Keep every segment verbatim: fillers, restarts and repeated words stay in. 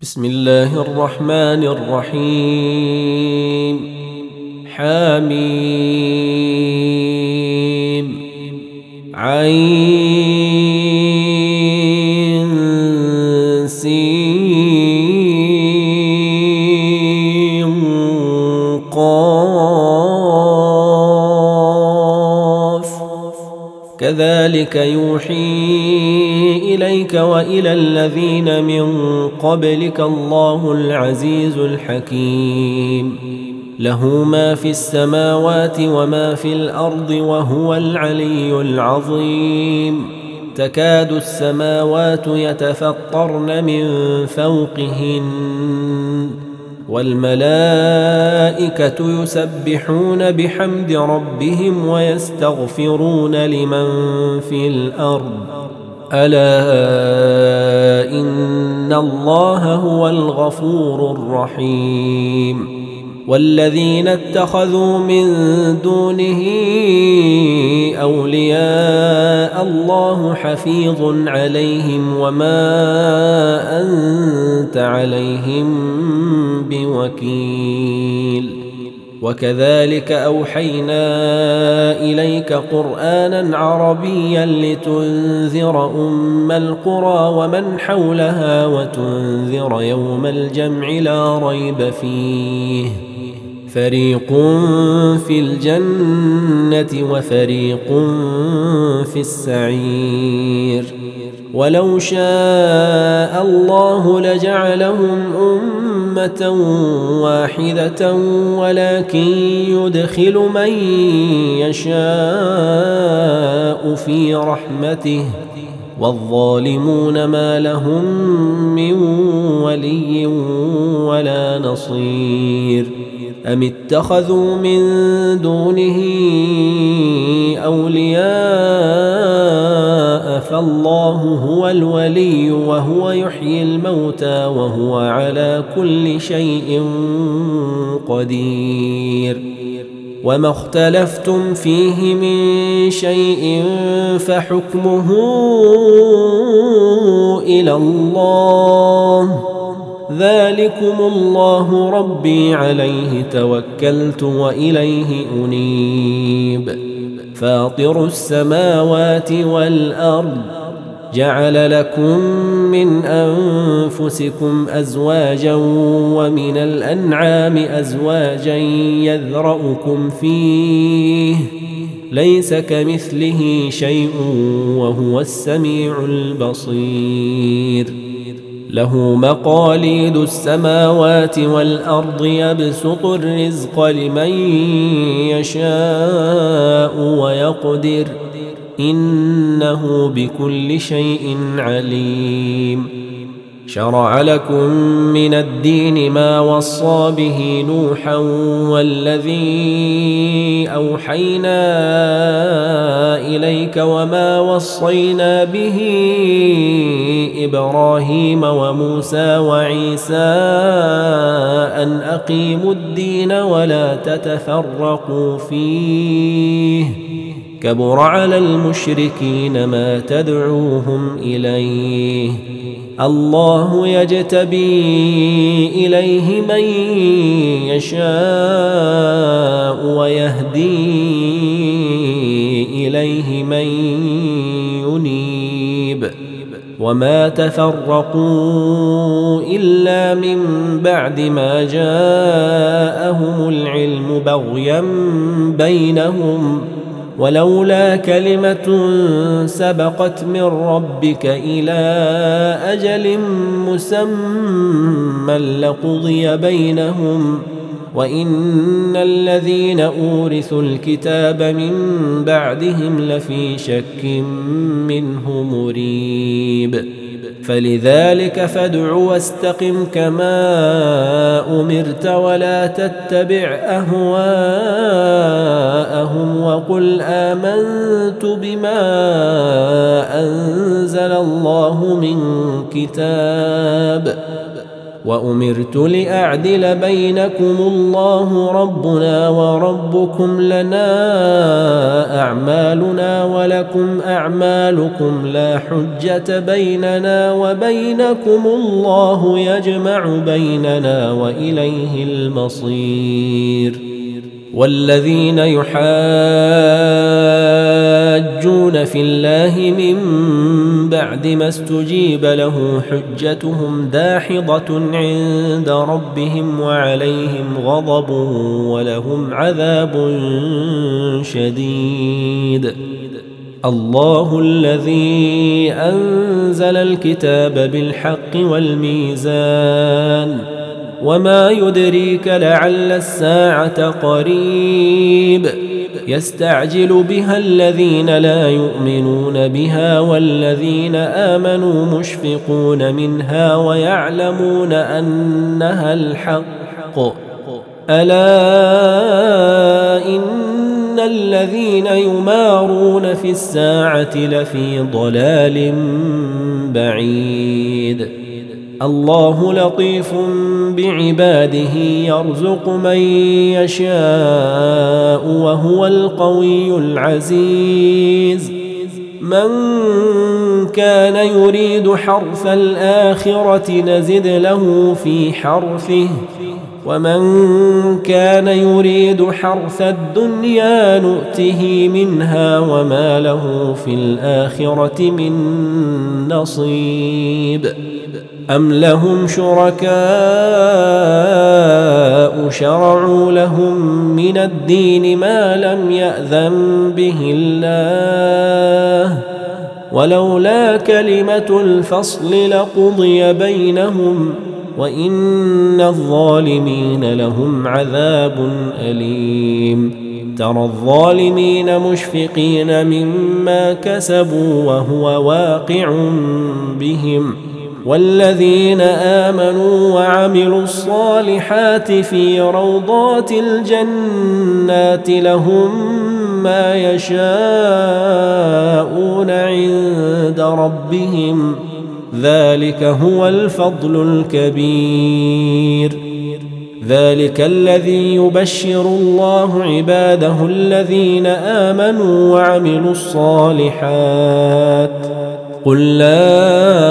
بسم الله الرحمن الرحيم. حميم عين سين قاف كذلك يوحي إليك وإلى الذين من قبلك الله العزيز الحكيم. له ما في السماوات وما في الأرض وهو العلي العظيم. تكاد السماوات يتفطرن من فوقهن والملائكة يسبحون بحمد ربهم ويستغفرون لمن في الأرض ألا إن الله هو الغفور الرحيم. والذين اتخذوا من دونه أولياء الله حفيظ عليهم وما أنت عليهم بوكيل. وكذلك أوحينا إليك قرآنا عربيا لتنذر أم القرى ومن حولها وتنذر يوم الجمع لا ريب فيه فريق في الجنة وفريق في السعير. ولو شاء الله لجعلهم أمة واحدة ولكن يدخل من يشاء في رحمته والظالمون ما لهم من ولي ولا نصير. أم اتخذوا من دونه أولياء فالله هو الولي وهو يحيي الموتى وهو على كل شيء قدير. وما اختلفتم فيه من شيء فحكمه إلى الله ذلكم الله ربي عليه توكلت وإليه أنيب. فاطر السماوات والأرض جعل لكم من أنفسكم أزواجا ومن الأنعام أزواجا يذرأكم فيه ليس كمثله شيء وهو السميع البصير. له مقاليد السماوات والأرض يبسط الرزق لمن يشاء ويقدر إنه بكل شيء عليم. شرع لكم من الدين ما وصى به نوحا والذي أوحينا إليك وما وصينا به إبراهيم وموسى وعيسى أن أقيموا الدين ولا تتفرقوا فيه كبر على المشركين ما تدعوهم إليه. الله يجتبي إليه من يشاء ويهدي إليه من ينيب. وما تفرقوا إلا من بعد ما جاءهم العلم بغيا بينهم ولولا كلمة سبقت من ربك إلى أجل مسمى لقضي بينهم وإن الذين أورثوا الكتاب من بعدهم لفي شك منه مريب. فلذلك فادع واستقم كما أمرت ولا تتبع أهواءهم وقل آمنت بما أنزل الله من كتاب وأمرت لأعدل بينكم الله ربنا وربكم لنا أعمالنا ولكم أعمالكم لا حجة بيننا وبينكم الله يجمع بيننا وإليه المصير. والذين يحاجون في الله من بعد ما استجيب له حجتهم داحضة عند ربهم وعليهم غضب ولهم عذاب شديد. الله الذي أنزل الكتاب بالحق والميزان وما يدريك لعل الساعة قريب يستعجل بها الذين لا يؤمنون بها والذين آمنوا مشفقون منها ويعلمون أنها الحق ألا إن الذين يمارون في الساعة لفي ضلال بعيد. الله لطيف بعباده يرزق من يشاء وهو القوي العزيز. من كان يريد حرث الآخرة نزد له في حرثه ومن كان يريد حرث الدنيا نؤته منها وما له في الآخرة من نصيب. أم لهم شركاء شرعوا لهم من الدين ما لم يأذن به الله ولولا كلمة الفصل لقضي بينهم وإن الظالمين لهم عذاب أليم. ترى الظالمين مشفقين مما كسبوا وهو واقع بهم والذين آمنوا وعملوا الصالحات في روضات الجنات لهم ما يشاءون عند ربهم ذلك هو الفضل الكبير. ذلك الذي يبشر الله عباده الذين آمنوا وعملوا الصالحات. قل لا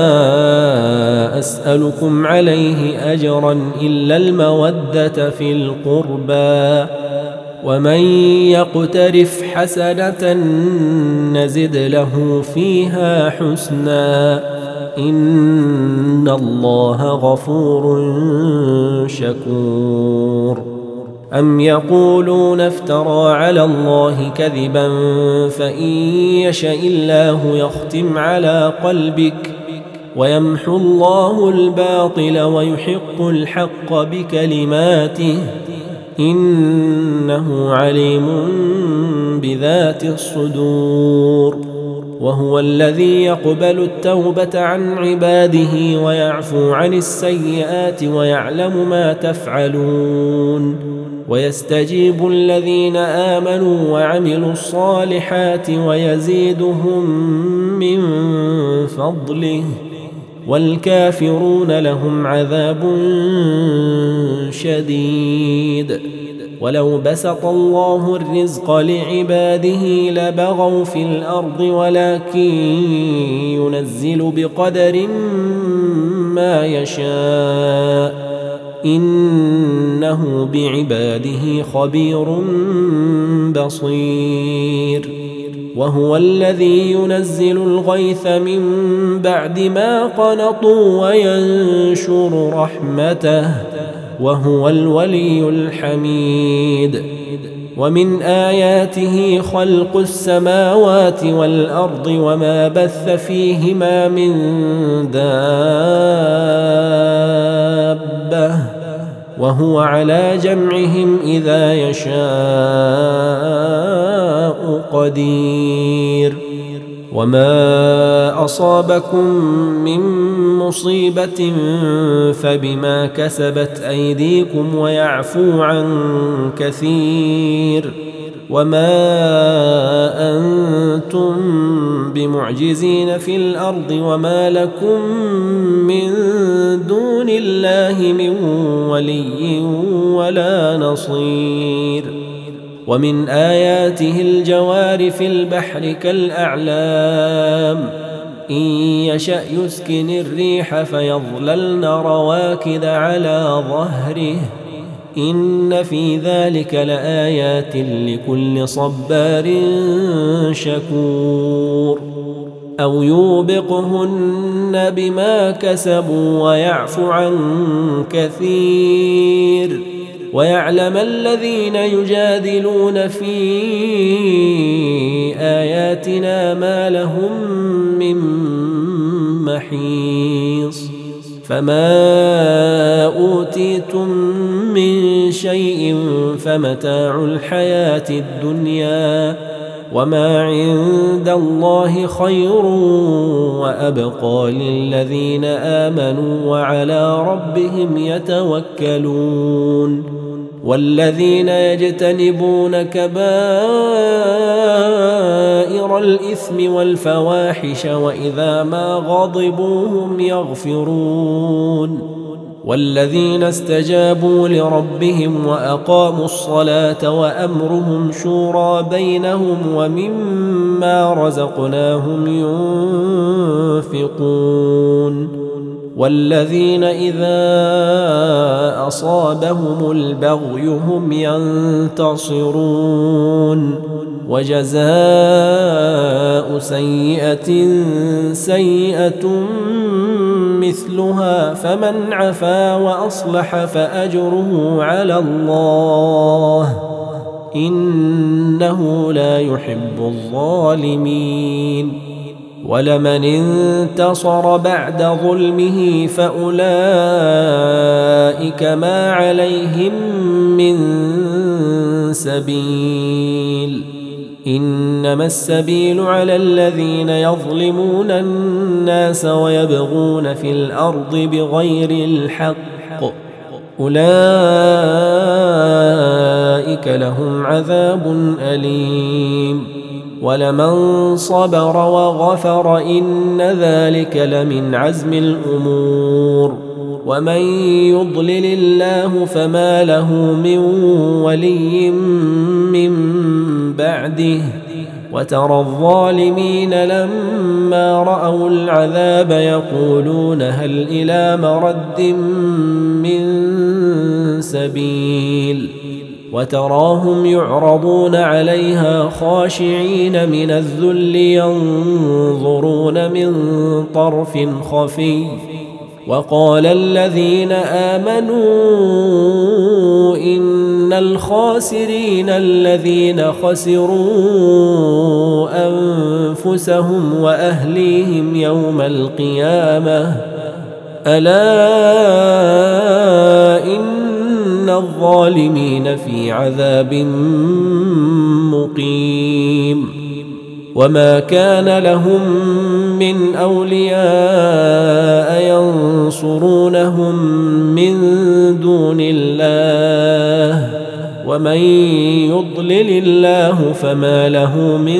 أسألكم عليه أجرا إلا المودة في القربى ومن يقترف حسنة نزد له فيها حسنا إن الله غفور شكور. أم يقولون افترى على الله كذبا فإن يشاء الله يختم على قلبك ويمحو الله الباطل ويحق الحق بكلماته إنه عليم بذات الصدور. وهو الذي يقبل التوبة عن عباده ويعفو عن السيئات ويعلم ما تفعلون ويستجيب الذين آمنوا وعملوا الصالحات ويزيدهم من فضله والكافرون لهم عذاب شديد. ولو بسط الله الرزق لعباده لبغوا في الأرض ولكن ينزل بقدر ما يشاء إنه بعباده خبير بصير. وهو الذي ينزل الغيث من بعد ما قنطوا وينشر رحمته وهو الولي الحميد. ومن آياته خلق السماوات والأرض وما بث فيهما من دابة وهو على جمعهم إذا يشاء قدير. وما أصابكم من مصيبة فبما كسبت أيديكم ويعفو عن كثير وما أنتم بمعجزين في الأرض وما لكم من دون الله من ولي ولا نصير. ومن آياته الجوار في البحر كالأعلام إن يشأ يسكن الريح فيظللن رواكد على ظهره إن في ذلك لآيات لكل صبار شكور. أو يوبقهن بما كسبوا ويعفو عن كثير ويعلم الذين يجادلون في آياتنا ما لهم من محيص. فما أوتيتم من شيء فمتاع الحياة الدنيا وما عند الله خير وأبقى للذين آمنوا وعلى ربهم يتوكلون. والذين يجتنبون كبائر الإثم والفواحش وإذا ما غضبوا هم يغفرون. والذين استجابوا لربهم وأقاموا الصلاة وأمرهم شورى بينهم ومما رزقناهم ينفقون. والذين إذا أصابهم البغي هم ينتصرون. وجزاء سيئة سيئة مثلها فمن عفا وأصلح فأجره على الله إنه لا يحب الظالمين. ولمن انتصر بعد ظلمه فأولئك ما عليهم من سبيل إنما السبيل على الذين يظلمون الناس ويبغون في الأرض بغير الحق أولئك لهم عذاب أليم. ولمن صبر وغفر إن ذلك لمن عزم الأمور. ومن يضلل الله فما له من ولي من بعده وترى الظالمين لما رأوا العذاب يقولون هل إلى مرد من سبيل وتراهم يعرضون عليها خاشعين من الذل ينظرون من طرف خفي. وقال الذين آمنوا إن الخاسرين الذين خسروا أنفسهم وأهليهم يوم القيامة ألا إن الظالمين في عذاب مقيم. وما كان لهم من أولياء ينصرونهم من دون الله ومن يضلل الله فما له من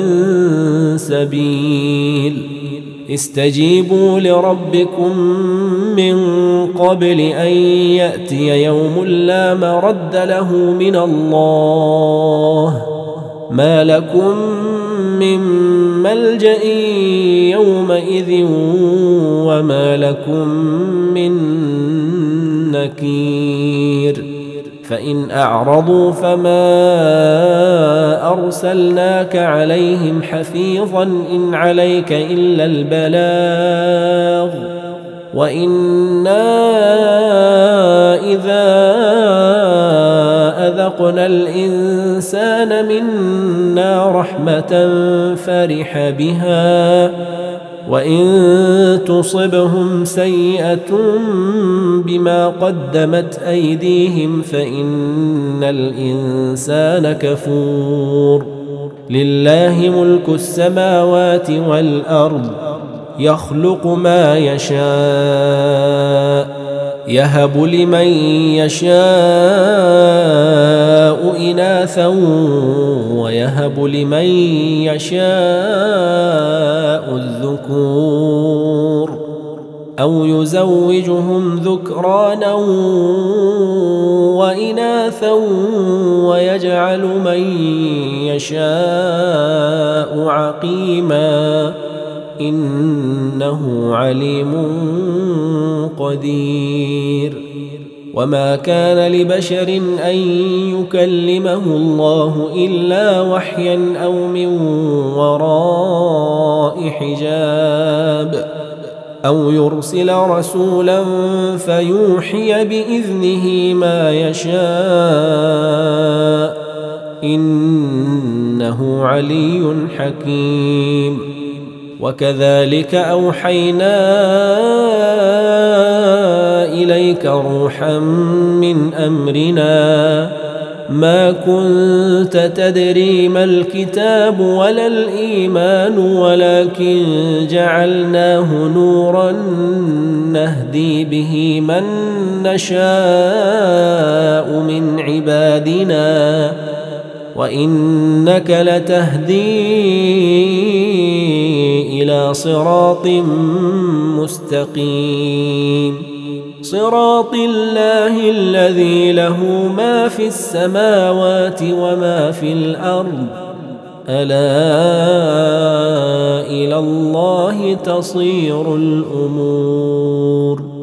سبيل. استجيبوا لربكم من قبل أن يأتي يوم لا مرد له من الله ما لكم من ملجأ يومئذ وما لكم من نكير. فإن أعرضوا فما أرسلناك عليهم حفيظا إن عليك إلا البلاغ وإنا إذا أذقنا الإنسان منا رحمة فرح بها وإن تصبهم سيئة بما قدمت أيديهم فإن الإنسان كفور. لله ملك السماوات والأرض يخلق ما يشاء يهب لمن يشاء يشاء إناثا ويهب لمن يشاء الذكور أو يزوجهم ذكرانا وإناثا ويجعل من يشاء عقيما إنه عليم قدير. وما كان لبشر أن يكلمه الله إلا وحيا أو من وراء حجاب أو يرسل رسولا فيوحي بإذنه ما يشاء إنه علي حكيم. وكذلك أوحينا إليك روحا من أمرنا ما كنت تدري ما الكتاب ولا الإيمان ولكن جعلناه نورا نهدي به من نشاء من عبادنا وإنك لتهدي إلى صراط مستقيم صراط الله الذي له ما في السماوات وما في الأرض ألا إلى الله تصير الأمور.